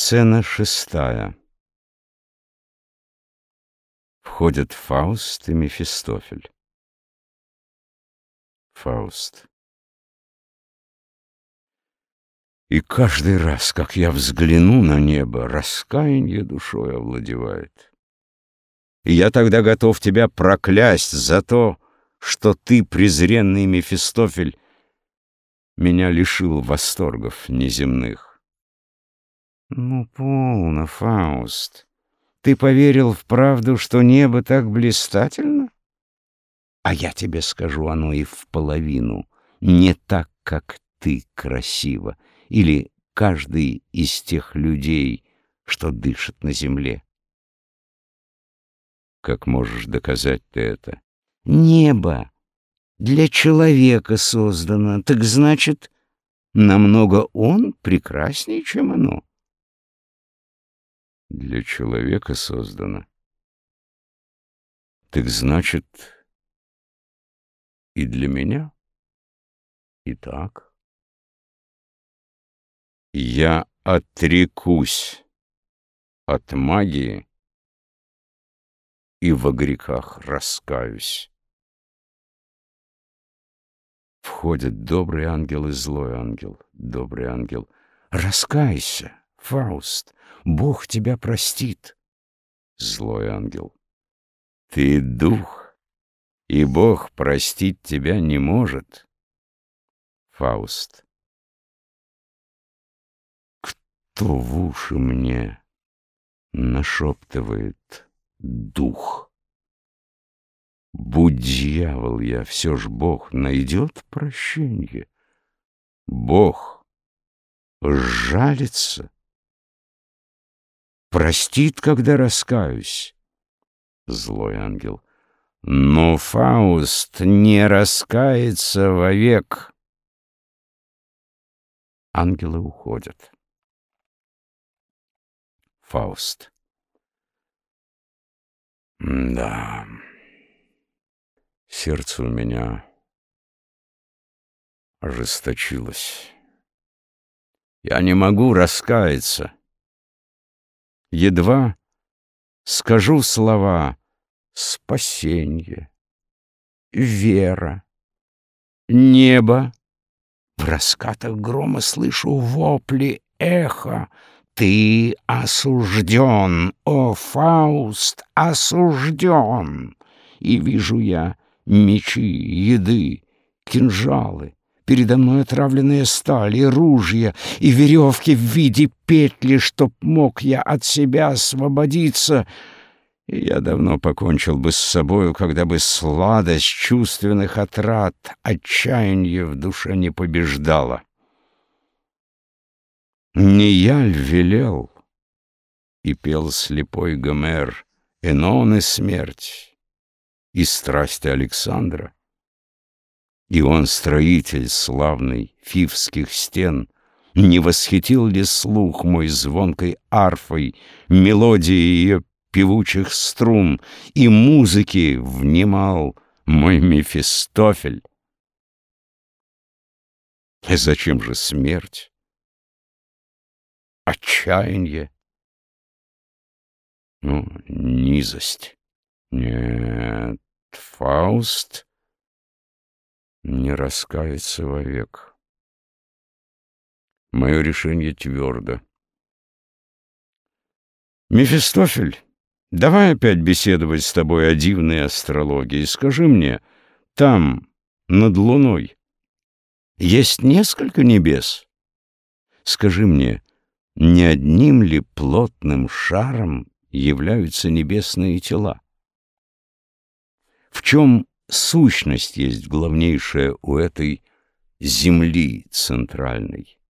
Сцена 6. Входят Фауст и Мефистофель. Фауст. И каждый раз, как я взгляну на небо, раскаяние душой овладевает. И я тогда готов тебя проклясть за то, что ты, презренный Мефистофель, меня лишил восторгов неземных. Ну, полно, Фауст. Ты поверил в правду, что небо так блистательно? А я тебе скажу, оно и вполовину не так, как ты красиво, или каждый из тех людей, что дышит на земле. Как можешь доказать ты это? Небо для человека создано, так значит, намного он прекраснее, чем оно. Для человека создано. Так значит, и для меня? Итак, я отрекусь от магии и во грехах раскаюсь. Входит добрый ангел и злой ангел. Добрый ангел: раскайся, Фауст, Бог тебя простит. Злой ангел: ты дух, и Бог простить тебя не может. Фауст: кто в уши мне нашептывает дух? Будь дьявол я, все ж Бог найдет прощенье. Бог сжалится, простит, когда раскаюсь. Злой ангел: но Фауст не раскается вовек. Ангелы уходят. Фауст: да, сердце у меня ожесточилось. Я не могу раскаяться. Едва скажу слова спасенье, вера, небо. В раскатах грома слышу вопли эхо. Ты осужден, о Фауст, осужден. И вижу я мечи, еды, кинжалы, передо мной отравленная сталь и ружья, и веревки в виде петли, чтоб мог я от себя освободиться. И я давно покончил бы с собою, когда бы сладость чувственных отрад, отчаяние в душе не побеждала. Не я ль велел, и пел слепой Гомер, Энон и смерть, и страсти Александра? И он, строитель славный фивских стен, не восхитил ли слух мой звонкой арфой, мелодии ее певучих струн, и музыки внимал мой Мефистофель? И зачем же смерть? Отчаяние? Ну, низость. Нет, Фауст не раскается вовек. Мое решение твердо. Мефистофель, давай опять беседовать с тобой о дивной астрологии. Скажи мне, там, над Луной, есть несколько небес? Скажи мне, не одним ли плотным шаром являются небесные тела? В чем сущность есть главнейшая у этой Земли центральной?